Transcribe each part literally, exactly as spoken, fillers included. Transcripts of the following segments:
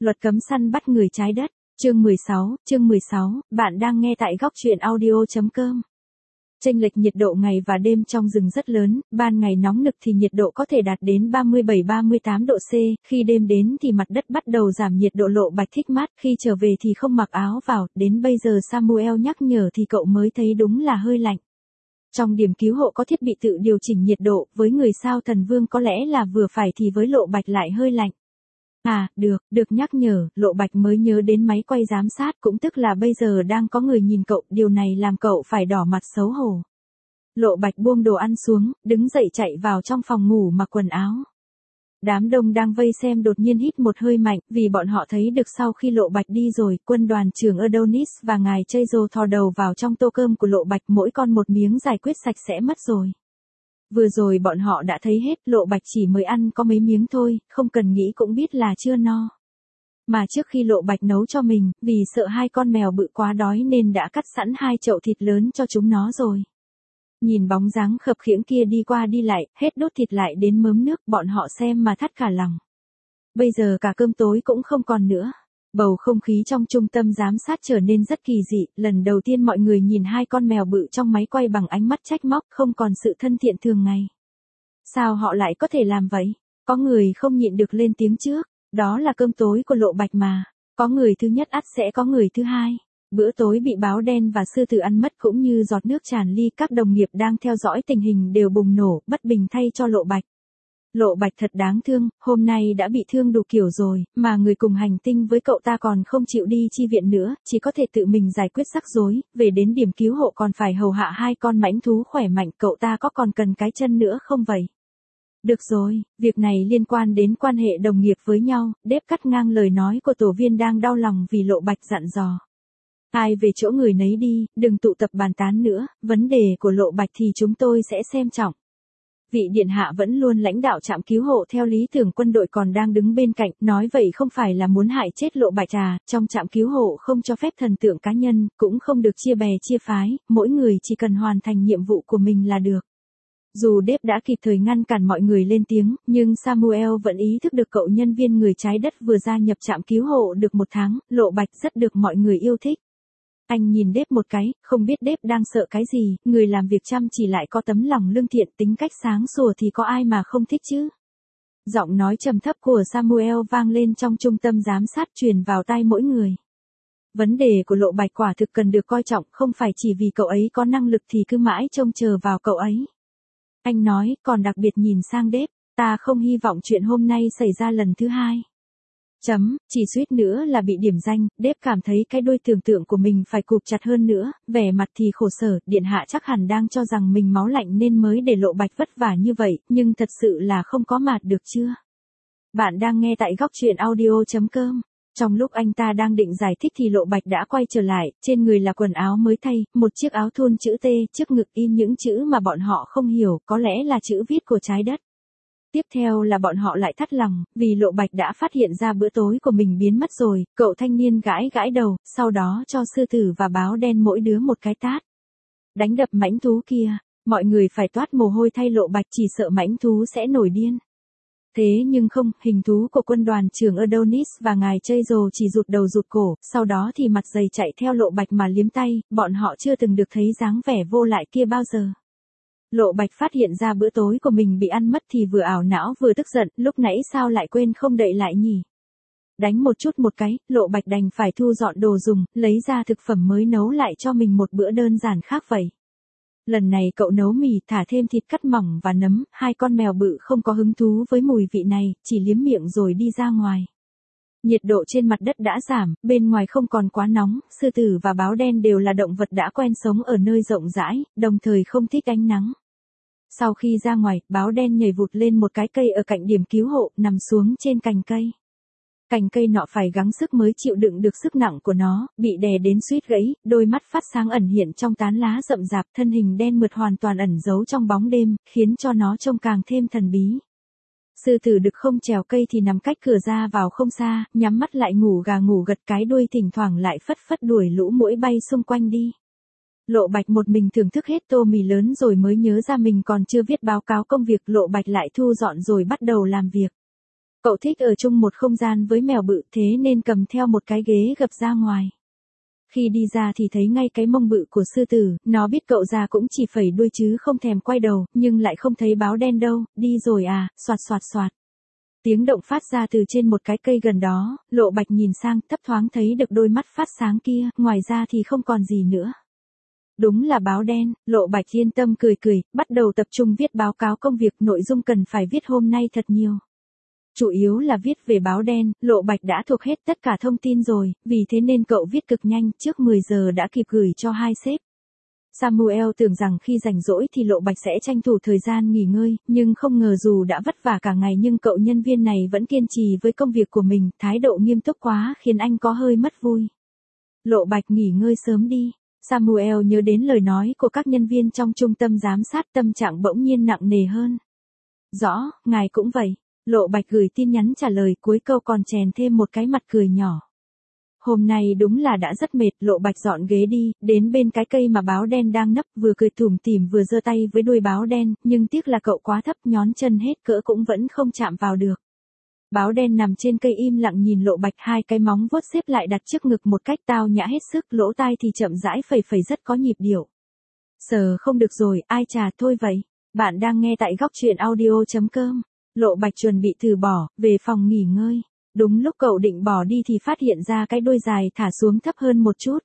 Luật cấm săn bắt người trái đất, chương mười sáu, chương mười sáu, bạn đang nghe tại góc truyện audio chấm com. Chênh lệch nhiệt độ ngày và đêm trong rừng rất lớn, ban ngày nóng nực thì nhiệt độ có thể đạt đến ba mươi bảy ba mươi tám độ C, khi đêm đến thì mặt đất bắt đầu giảm nhiệt độ Lộ Bạch thích mát, khi trở về thì không mặc áo vào, đến bây giờ Samuel nhắc nhở thì cậu mới thấy đúng là hơi lạnh. Trong điểm cứu hộ có thiết bị tự điều chỉnh nhiệt độ, với người sao thần vương có lẽ là vừa phải thì với Lộ Bạch lại hơi lạnh. À, được, được nhắc nhở, Lộ Bạch mới nhớ đến máy quay giám sát, cũng tức là bây giờ đang có người nhìn cậu, điều này làm cậu phải đỏ mặt xấu hổ. Lộ Bạch buông đồ ăn xuống, đứng dậy chạy vào trong phòng ngủ mặc quần áo. Đám đông đang vây xem đột nhiên hít một hơi mạnh, vì bọn họ thấy được sau khi Lộ Bạch đi rồi, quân đoàn trưởng Adonis và ngài Chaizo thò đầu vào trong tô cơm của Lộ Bạch, mỗi con một miếng giải quyết sạch sẽ mất rồi. Vừa rồi bọn họ đã thấy hết, Lộ Bạch chỉ mới ăn có mấy miếng thôi, không cần nghĩ cũng biết là chưa no. Mà trước khi Lộ Bạch nấu cho mình, vì sợ hai con mèo bự quá đói nên đã cắt sẵn hai chậu thịt lớn cho chúng nó rồi. Nhìn bóng dáng khập khiễng kia đi qua đi lại, hết đốt thịt lại đến mớm nước, bọn họ xem mà thắt cả lòng. Bây giờ cả cơm tối cũng không còn nữa. Bầu không khí trong trung tâm giám sát trở nên rất kỳ dị, lần đầu tiên mọi người nhìn hai con mèo bự trong máy quay bằng ánh mắt trách móc, không còn sự thân thiện thường ngày. Sao họ lại có thể làm vậy? Có người không nhịn được lên tiếng trước, đó là cơm tối của Lộ Bạch mà. Có người thứ nhất ắt sẽ có người thứ hai. Bữa tối bị báo đen và sư tử ăn mất cũng như giọt nước tràn ly, các đồng nghiệp đang theo dõi tình hình đều bùng nổ, bất bình thay cho Lộ Bạch. Lộ Bạch thật đáng thương, hôm nay đã bị thương đủ kiểu rồi, mà người cùng hành tinh với cậu ta còn không chịu đi chi viện nữa, chỉ có thể tự mình giải quyết rắc rối, về đến điểm cứu hộ còn phải hầu hạ hai con mãnh thú khỏe mạnh, cậu ta có còn cần cái chân nữa không vậy? Được rồi, việc này liên quan đến quan hệ đồng nghiệp với nhau, Đếp cắt ngang lời nói của tổ viên đang đau lòng vì Lộ Bạch dặn dò. Ai về chỗ người nấy đi, đừng tụ tập bàn tán nữa, vấn đề của Lộ Bạch thì chúng tôi sẽ xem trọng. Vị điện hạ vẫn luôn lãnh đạo trạm cứu hộ theo lý tưởng, quân đội còn đang đứng bên cạnh, nói vậy không phải là muốn hại chết Lộ Bạch à, trong trạm cứu hộ không cho phép thần tượng cá nhân, cũng không được chia bè chia phái, mỗi người chỉ cần hoàn thành nhiệm vụ của mình là được. Dù Đếp đã kịp thời ngăn cản mọi người lên tiếng, nhưng Samuel vẫn ý thức được cậu nhân viên người trái đất vừa gia nhập trạm cứu hộ được một tháng, Lộ Bạch rất được mọi người yêu thích. Anh nhìn Đếp một cái, không biết Đếp đang sợ cái gì, người làm việc chăm chỉ lại có tấm lòng lương thiện, tính cách sáng sủa thì có ai mà không thích chứ. Giọng nói trầm thấp của Samuel vang lên trong trung tâm giám sát, truyền vào tai mỗi người. Vấn đề của Lộ Bạch quả thực cần được coi trọng, không phải chỉ vì cậu ấy có năng lực thì cứ mãi trông chờ vào cậu ấy. Anh nói, còn đặc biệt nhìn sang Đếp, ta không hy vọng chuyện hôm nay xảy ra lần thứ hai. Chấm, chỉ suýt nữa là bị điểm danh, Đếp cảm thấy cái đuôi tưởng tượng của mình phải cụp chặt hơn nữa, vẻ mặt thì khổ sở, điện hạ chắc hẳn đang cho rằng mình máu lạnh nên mới để Lộ Bạch vất vả như vậy, nhưng thật sự là không có mạt được chưa? Bạn đang nghe tại góc truyện audio chấm com. Trong lúc anh ta đang định giải thích thì Lộ Bạch đã quay trở lại, trên người là quần áo mới thay, một chiếc áo thun chữ T, trước ngực in những chữ mà bọn họ không hiểu, có lẽ là chữ viết của trái đất. Tiếp theo là bọn họ lại thắt lòng, vì Lộ Bạch đã phát hiện ra bữa tối của mình biến mất rồi, cậu thanh niên gãi gãi đầu, sau đó cho sư tử và báo đen mỗi đứa một cái tát. Đánh đập mãnh thú kia, mọi người phải toát mồ hôi thay Lộ Bạch, chỉ sợ mãnh thú sẽ nổi điên. Thế nhưng không, hình thú của quân đoàn trưởng Adonis và ngài Chaizo chỉ rụt đầu rụt cổ, sau đó thì mặt dày chạy theo Lộ Bạch mà liếm tay, bọn họ chưa từng được thấy dáng vẻ vô lại kia bao giờ. Lộ Bạch phát hiện ra bữa tối của mình bị ăn mất thì vừa ảo não vừa tức giận, lúc nãy sao lại quên không đậy lại nhỉ? Đánh một chút một cái, Lộ Bạch đành phải thu dọn đồ dùng, lấy ra thực phẩm mới nấu lại cho mình một bữa đơn giản khác vậy. Lần này cậu nấu mì, thả thêm thịt cắt mỏng và nấm, hai con mèo bự không có hứng thú với mùi vị này, chỉ liếm miệng rồi đi ra ngoài. Nhiệt độ trên mặt đất đã giảm, bên ngoài không còn quá nóng, sư tử và báo đen đều là động vật đã quen sống ở nơi rộng rãi, đồng thời không thích ánh nắng. Sau khi ra ngoài, báo đen nhảy vụt lên một cái cây ở cạnh điểm cứu hộ, nằm xuống trên cành cây. Cành cây nọ phải gắng sức mới chịu đựng được sức nặng của nó, bị đè đến suýt gãy, đôi mắt phát sáng ẩn hiện trong tán lá rậm rạp, thân hình đen mượt hoàn toàn ẩn giấu trong bóng đêm, khiến cho nó trông càng thêm thần bí. Sư tử đực không trèo cây thì nằm cách cửa ra vào không xa, nhắm mắt lại ngủ gà ngủ gật, cái đuôi thỉnh thoảng lại phất phất đuổi lũ muỗi bay xung quanh đi. Lộ Bạch một mình thưởng thức hết tô mì lớn rồi mới nhớ ra mình còn chưa viết báo cáo công việc, Lộ Bạch lại thu dọn rồi bắt đầu làm việc. Cậu thích ở chung một không gian với mèo bự thế nên cầm theo một cái ghế gập ra ngoài. Khi đi ra thì thấy ngay cái mông bự của sư tử, nó biết cậu ra cũng chỉ phẩy đuôi chứ không thèm quay đầu, nhưng lại không thấy báo đen đâu, đi rồi à, soạt soạt soạt. Tiếng động phát ra từ trên một cái cây gần đó, Lộ Bạch nhìn sang, thấp thoáng thấy được đôi mắt phát sáng kia, ngoài ra thì không còn gì nữa. Đúng là báo đen, Lộ Bạch yên tâm cười cười, bắt đầu tập trung viết báo cáo công việc, nội dung cần phải viết hôm nay thật nhiều. Chủ yếu là viết về báo đen, Lộ Bạch đã thuộc hết tất cả thông tin rồi, vì thế nên cậu viết cực nhanh, trước mười giờ đã kịp gửi cho hai sếp. Samuel tưởng rằng khi rảnh rỗi thì Lộ Bạch sẽ tranh thủ thời gian nghỉ ngơi, nhưng không ngờ dù đã vất vả cả ngày nhưng cậu nhân viên này vẫn kiên trì với công việc của mình, thái độ nghiêm túc quá khiến anh có hơi mất vui. Lộ Bạch nghỉ ngơi sớm đi. Samuel nhớ đến lời nói của các nhân viên trong trung tâm giám sát, tâm trạng bỗng nhiên nặng nề hơn. Rõ, ngài cũng vậy. Lộ Bạch gửi tin nhắn trả lời, cuối câu còn chèn thêm một cái mặt cười nhỏ. Hôm nay đúng là đã rất mệt, Lộ Bạch dọn ghế đi, đến bên cái cây mà báo đen đang nấp, vừa cười tủm tỉm vừa giơ tay với đuôi báo đen, nhưng tiếc là cậu quá thấp, nhón chân hết cỡ cũng vẫn không chạm vào được. Báo đen nằm trên cây im lặng nhìn Lộ Bạch, hai cái móng vuốt xếp lại đặt trước ngực một cách tao nhã hết sức, lỗ tai thì chậm rãi phẩy phẩy rất có nhịp điệu. Sờ không được rồi, ai chà, thôi vậy. Bạn đang nghe tại góc truyện audio chấm com. Lộ Bạch chuẩn bị từ bỏ, về phòng nghỉ ngơi. Đúng lúc cậu định bỏ đi thì phát hiện ra cái đuôi dài thả xuống thấp hơn một chút.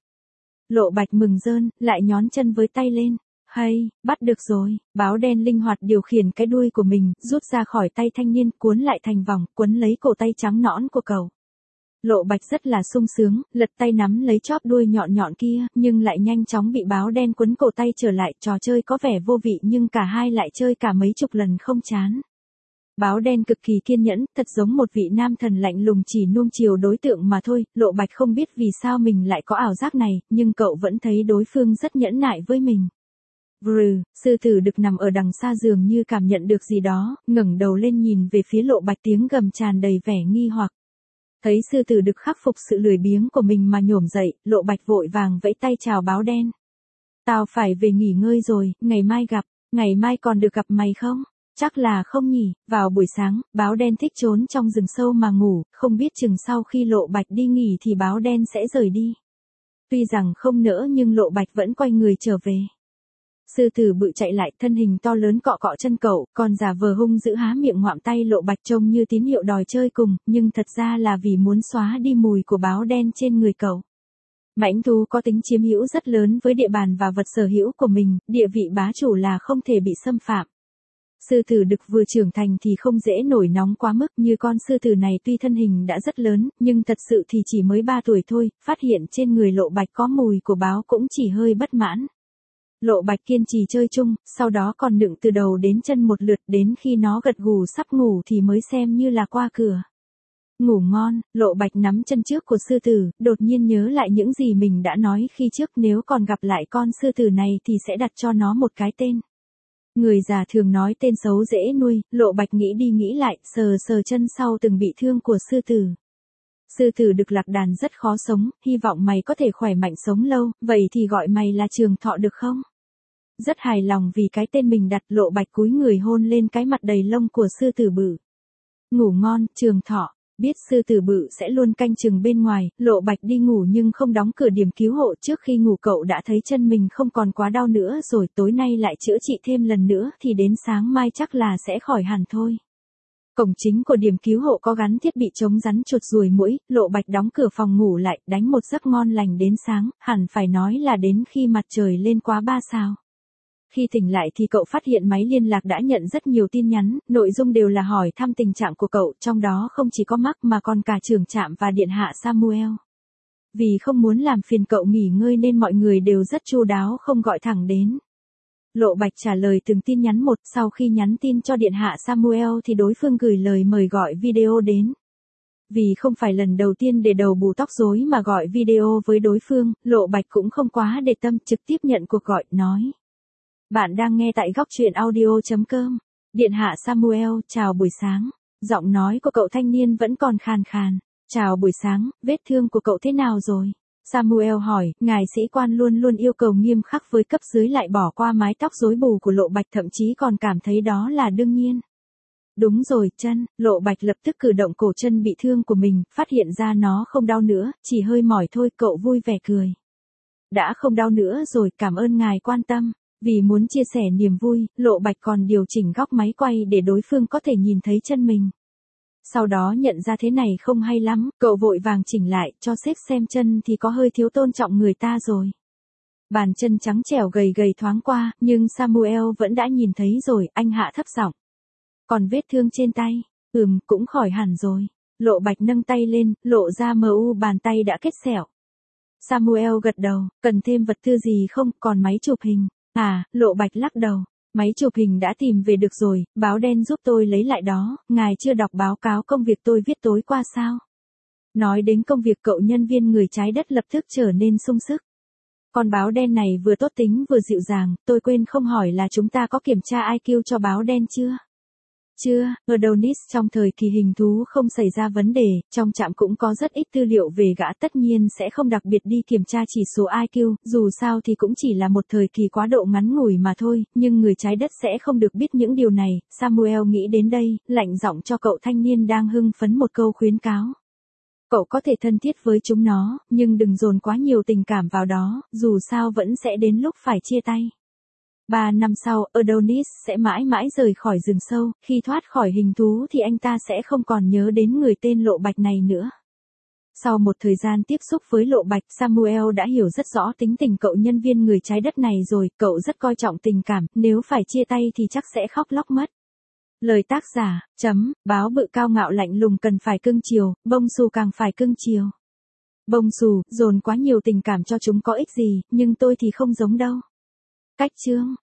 Lộ Bạch mừng rơn, lại nhón chân với tay lên. Hay, bắt được rồi. Báo đen linh hoạt điều khiển cái đuôi của mình, rút ra khỏi tay thanh niên, cuốn lại thành vòng, quấn lấy cổ tay trắng nõn của cậu. Lộ Bạch rất là sung sướng, lật tay nắm lấy chóp đuôi nhọn nhọn kia, nhưng lại nhanh chóng bị báo đen quấn cổ tay trở lại. Trò chơi có vẻ vô vị nhưng cả hai lại chơi cả mấy chục lần không chán. Báo đen cực kỳ kiên nhẫn, thật giống một vị nam thần lạnh lùng chỉ nuông chiều đối tượng mà thôi. Lộ Bạch không biết vì sao mình lại có ảo giác này, nhưng cậu vẫn thấy đối phương rất nhẫn nại với mình. Vrừ, sư tử đực nằm ở đằng xa dường như cảm nhận được gì đó, ngẩng đầu lên nhìn về phía Lộ Bạch, tiếng gầm tràn đầy vẻ nghi hoặc. Thấy sư tử đực khắc phục sự lười biếng của mình mà nhổm dậy, Lộ Bạch vội vàng vẫy tay chào báo đen. Tao phải về nghỉ ngơi rồi, ngày mai gặp, ngày mai còn được gặp mày không? Chắc là không nhỉ. Vào buổi sáng, báo đen thích trốn trong rừng sâu mà ngủ, không biết chừng sau khi Lộ Bạch đi nghỉ thì báo đen sẽ rời đi. Tuy rằng không nỡ nhưng Lộ Bạch vẫn quay người trở về. Sư tử bự chạy lại, thân hình to lớn cọ cọ chân cậu, còn giả vờ hung dữ há miệng ngoạm tay. Lộ Bạch trông như tín hiệu đòi chơi cùng, nhưng thật ra là vì muốn xóa đi mùi của báo đen trên người cậu. Mãnh thú có tính chiếm hữu rất lớn với địa bàn và vật sở hữu của mình, địa vị bá chủ là không thể bị xâm phạm. Sư tử đực vừa trưởng thành thì không dễ nổi nóng quá mức, như con sư tử này tuy thân hình đã rất lớn, nhưng thật sự thì chỉ mới ba tuổi thôi, phát hiện trên người Lộ Bạch có mùi của báo cũng chỉ hơi bất mãn. Lộ Bạch kiên trì chơi chung, sau đó còn nựng từ đầu đến chân một lượt, đến khi nó gật gù sắp ngủ thì mới xem như là qua cửa. Ngủ ngon, Lộ Bạch nắm chân trước của sư tử, đột nhiên nhớ lại những gì mình đã nói khi trước, nếu còn gặp lại con sư tử này thì sẽ đặt cho nó một cái tên. Người già thường nói tên xấu dễ nuôi, Lộ Bạch nghĩ đi nghĩ lại, sờ sờ chân sau từng bị thương của sư tử. Sư tử đực lạc đàn rất khó sống, hy vọng mày có thể khỏe mạnh sống lâu, vậy thì gọi mày là Trường Thọ được không? Rất hài lòng vì cái tên mình đặt, Lộ Bạch cúi người hôn lên cái mặt đầy lông của sư tử bự. Ngủ ngon, Trường Thọ. Biết sư tử bự sẽ luôn canh chừng bên ngoài, Lộ Bạch đi ngủ nhưng không đóng cửa điểm cứu hộ. Trước khi ngủ cậu đã thấy chân mình không còn quá đau nữa rồi, tối nay lại chữa trị thêm lần nữa thì đến sáng mai chắc là sẽ khỏi hẳn thôi. Cổng chính của điểm cứu hộ có gắn thiết bị chống rắn chuột ruồi muỗi, Lộ Bạch đóng cửa phòng ngủ lại, đánh một giấc ngon lành đến sáng, hẳn phải nói là đến khi mặt trời lên quá ba sao. Khi tỉnh lại thì cậu phát hiện máy liên lạc đã nhận rất nhiều tin nhắn, nội dung đều là hỏi thăm tình trạng của cậu, trong đó không chỉ có Mark mà còn cả trưởng trạm và điện hạ Samuel. Vì không muốn làm phiền cậu nghỉ ngơi nên mọi người đều rất chu đáo không gọi thẳng đến. Lộ Bạch trả lời từng tin nhắn một, sau khi nhắn tin cho điện hạ Samuel thì đối phương gửi lời mời gọi video đến. Vì không phải lần đầu tiên để đầu bù tóc rối mà gọi video với đối phương, Lộ Bạch cũng không quá để tâm, trực tiếp nhận cuộc gọi, nói. Bạn đang nghe tại góc truyện audio chấm com. Điện hạ Samuel, chào buổi sáng. Giọng nói của cậu thanh niên vẫn còn khàn khàn. Chào buổi sáng, vết thương của cậu thế nào rồi? Samuel hỏi, ngài sĩ quan luôn luôn yêu cầu nghiêm khắc với cấp dưới lại bỏ qua mái tóc rối bù của Lộ Bạch, thậm chí còn cảm thấy đó là đương nhiên. Đúng rồi, chân, Lộ Bạch lập tức cử động cổ chân bị thương của mình, phát hiện ra nó không đau nữa, chỉ hơi mỏi thôi, cậu vui vẻ cười. Đã không đau nữa rồi, cảm ơn ngài quan tâm. Vì muốn chia sẻ niềm vui, Lộ Bạch còn điều chỉnh góc máy quay để đối phương có thể nhìn thấy chân mình. Sau đó nhận ra thế này không hay lắm, cậu vội vàng chỉnh lại, cho sếp xem chân thì có hơi thiếu tôn trọng người ta rồi. Bàn chân trắng trẻo gầy gầy thoáng qua, nhưng Samuel vẫn đã nhìn thấy rồi, anh hạ thấp giọng. Còn vết thương trên tay, ừm, cũng khỏi hẳn rồi. Lộ Bạch nâng tay lên, lộ ra mờ u bàn tay đã kết sẹo. Samuel gật đầu, cần thêm vật tư gì không, còn máy chụp hình. À, Lộ Bạch lắc đầu. Máy chụp hình đã tìm về được rồi, báo đen giúp tôi lấy lại đó, ngài chưa đọc báo cáo công việc tôi viết tối qua sao? Nói đến công việc cậu nhân viên người trái đất lập tức trở nên sung sức. Con báo đen này vừa tốt tính vừa dịu dàng, tôi quên không hỏi là chúng ta có kiểm tra i kiu cho báo đen chưa? Chưa, Adonis trong thời kỳ hình thú không xảy ra vấn đề, trong trạm cũng có rất ít tư liệu về gã, tất nhiên sẽ không đặc biệt đi kiểm tra chỉ số i kiu, dù sao thì cũng chỉ là một thời kỳ quá độ ngắn ngủi mà thôi, nhưng người trái đất sẽ không được biết những điều này. Samuel nghĩ đến đây, lạnh giọng cho cậu thanh niên đang hưng phấn một câu khuyến cáo. Cậu có thể thân thiết với chúng nó, nhưng đừng dồn quá nhiều tình cảm vào đó, dù sao vẫn sẽ đến lúc phải chia tay. Ba năm sau, Adonis sẽ mãi mãi rời khỏi rừng sâu, khi thoát khỏi hình thú thì anh ta sẽ không còn nhớ đến người tên Lộ Bạch này nữa. Sau một thời gian tiếp xúc với Lộ Bạch, Samuel đã hiểu rất rõ tính tình cậu nhân viên người trái đất này rồi, cậu rất coi trọng tình cảm, nếu phải chia tay thì chắc sẽ khóc lóc mất. Lời tác giả, chấm, báo bự cao ngạo lạnh lùng cần phải cưng chiều, bông xù càng phải cưng chiều. Bông xù, dồn quá nhiều tình cảm cho chúng có ích gì, nhưng tôi thì không giống đâu. Cách chương